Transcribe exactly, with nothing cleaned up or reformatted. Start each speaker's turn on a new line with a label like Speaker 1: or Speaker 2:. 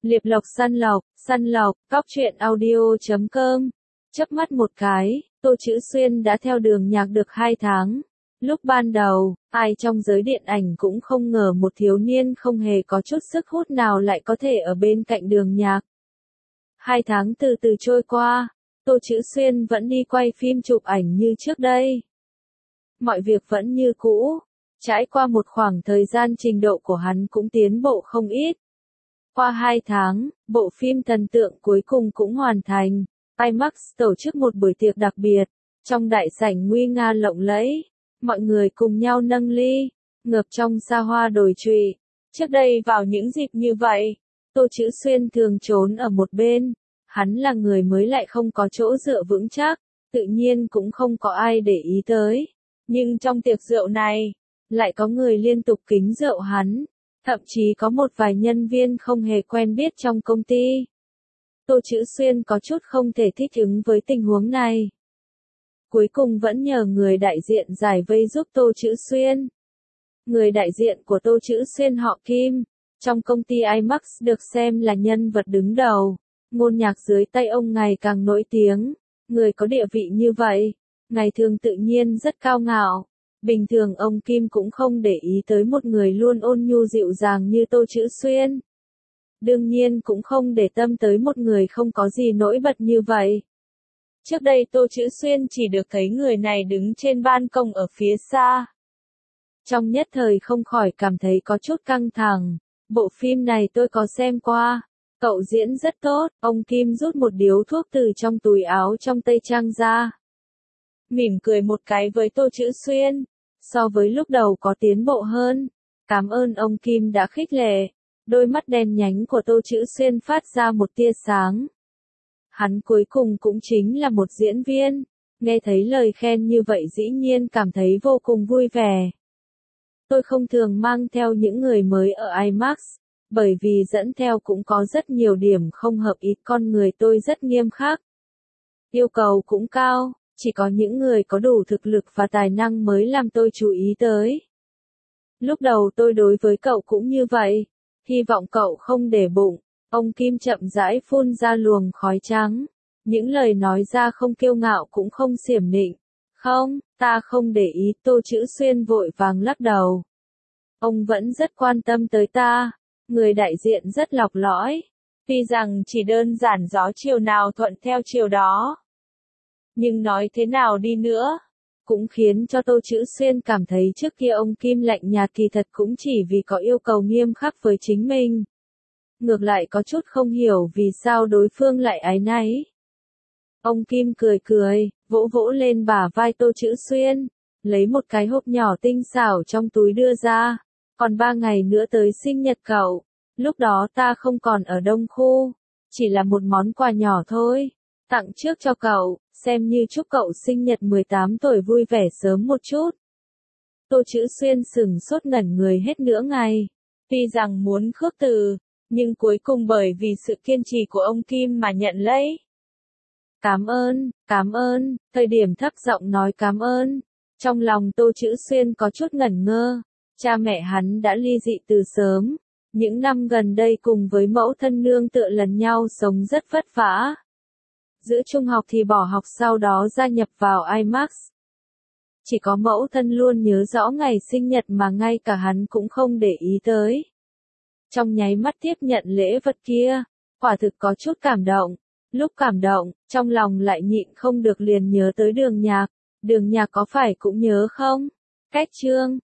Speaker 1: Liệp lộc săn lộc, săn lộc, cóc truyện audio chấm com. Chớp mắt một cái, Tô Chữ Xuyên đã theo đường nhạc được hai tháng. Lúc ban đầu, ai trong giới điện ảnh cũng không ngờ một thiếu niên không hề có chút sức hút nào lại có thể ở bên cạnh đường nhạc. Hai tháng từ từ trôi qua, Tô Chữ Xuyên vẫn đi quay phim chụp ảnh như trước đây. Mọi việc vẫn như cũ, trải qua một khoảng thời gian trình độ của hắn cũng tiến bộ không ít. Qua hai tháng, bộ phim thần tượng cuối cùng cũng hoàn thành. IMAX tổ chức một buổi tiệc đặc biệt, trong đại sảnh nguy nga lộng lẫy, mọi người cùng nhau nâng ly, ngập trong xa hoa đồi trụy. Trước đây vào những dịp như vậy, Tô Chữ Xuyên thường trốn ở một bên, hắn là người mới lại không có chỗ dựa vững chắc, tự nhiên cũng không có ai để ý tới. Nhưng trong tiệc rượu này, lại có người liên tục kính rượu hắn. Thậm chí có một vài nhân viên không hề quen biết trong công ty. Tô Chữ Xuyên có chút không thể thích ứng với tình huống này. Cuối cùng vẫn nhờ người đại diện giải vây giúp Tô Chữ Xuyên. Người đại diện của Tô Chữ Xuyên họ Kim, trong công ty IMAX được xem là nhân vật đứng đầu. Ngôn nhạc dưới tay ông ngày càng nổi tiếng. Người có địa vị như vậy, ngày thường tự nhiên rất cao ngạo. Bình thường ông Kim cũng không để ý tới một người luôn ôn nhu dịu dàng như Tô Chữ Xuyên. Đương nhiên cũng không để tâm tới một người không có gì nổi bật như vậy. Trước đây Tô Chữ Xuyên chỉ được thấy người này đứng trên ban công ở phía xa. Trong nhất thời không khỏi cảm thấy có chút căng thẳng. Bộ phim này tôi có xem qua. Cậu diễn rất tốt. Ông Kim rút một điếu thuốc từ trong túi áo trong tây trang ra. Mỉm cười một cái với Tô Chữ Xuyên. So với lúc đầu có tiến bộ hơn. Cảm ơn ông Kim đã khích lệ. Đôi mắt đen nhánh của Tô Chữ Xuyên phát ra một tia sáng. Hắn cuối cùng cũng chính là một diễn viên. Nghe thấy lời khen như vậy dĩ nhiên cảm thấy vô cùng vui vẻ. Tôi không thường mang theo những người mới ở IMAX. Bởi vì dẫn theo cũng có rất nhiều điểm không hợp ý, con người tôi rất nghiêm khắc. Yêu cầu cũng cao. Chỉ có những người có đủ thực lực và tài năng mới làm tôi chú ý tới. Lúc đầu tôi đối với cậu cũng như vậy. Hy vọng cậu không để bụng. Ông Kim chậm rãi phun ra luồng khói trắng. Những lời nói ra không kiêu ngạo cũng không xiểm nịnh. Không, ta không để ý. Tô Chữ Xuyên vội vàng lắc đầu. Ông vẫn rất quan tâm tới ta. Người đại diện rất lọc lõi. Tuy rằng chỉ đơn giản gió chiều nào thuận theo chiều đó. Nhưng nói thế nào đi nữa, cũng khiến cho Tô Chữ Xuyên cảm thấy trước kia ông Kim lạnh nhạt kỳ thật cũng chỉ vì có yêu cầu nghiêm khắc với chính mình. Ngược lại có chút không hiểu vì sao đối phương lại áy náy. Ông Kim cười cười, vỗ vỗ lên bả vai Tô Chữ Xuyên, lấy một cái hộp nhỏ tinh xảo trong túi đưa ra. Còn ba ngày nữa tới sinh nhật cậu, lúc đó ta không còn ở Đông Khu, chỉ là một món quà nhỏ thôi. Tặng trước cho cậu, xem như chúc cậu sinh nhật mười tám tuổi vui vẻ sớm một chút. Tô Chữ Xuyên sừng sốt ngẩn người hết nửa ngày. Tuy rằng muốn khước từ, nhưng cuối cùng bởi vì sự kiên trì của ông Kim mà nhận lấy. Cảm ơn, cảm ơn, thời điểm thấp giọng nói cảm ơn. Trong lòng Tô Chữ Xuyên có chút ngẩn ngơ. Cha mẹ hắn đã ly dị từ sớm. Những năm gần đây cùng với mẫu thân nương tựa lần nhau sống rất vất vả. Giữa trung học thì bỏ học sau đó gia nhập vào IMAX. Chỉ có mẫu thân luôn nhớ rõ ngày sinh nhật mà ngay cả hắn cũng không để ý tới. Trong nháy mắt tiếp nhận lễ vật kia, quả thực có chút cảm động. Lúc cảm động, trong lòng lại nhịn không được liền nhớ tới đường nhạc. Đường nhạc có phải cũng nhớ không? Cách chương,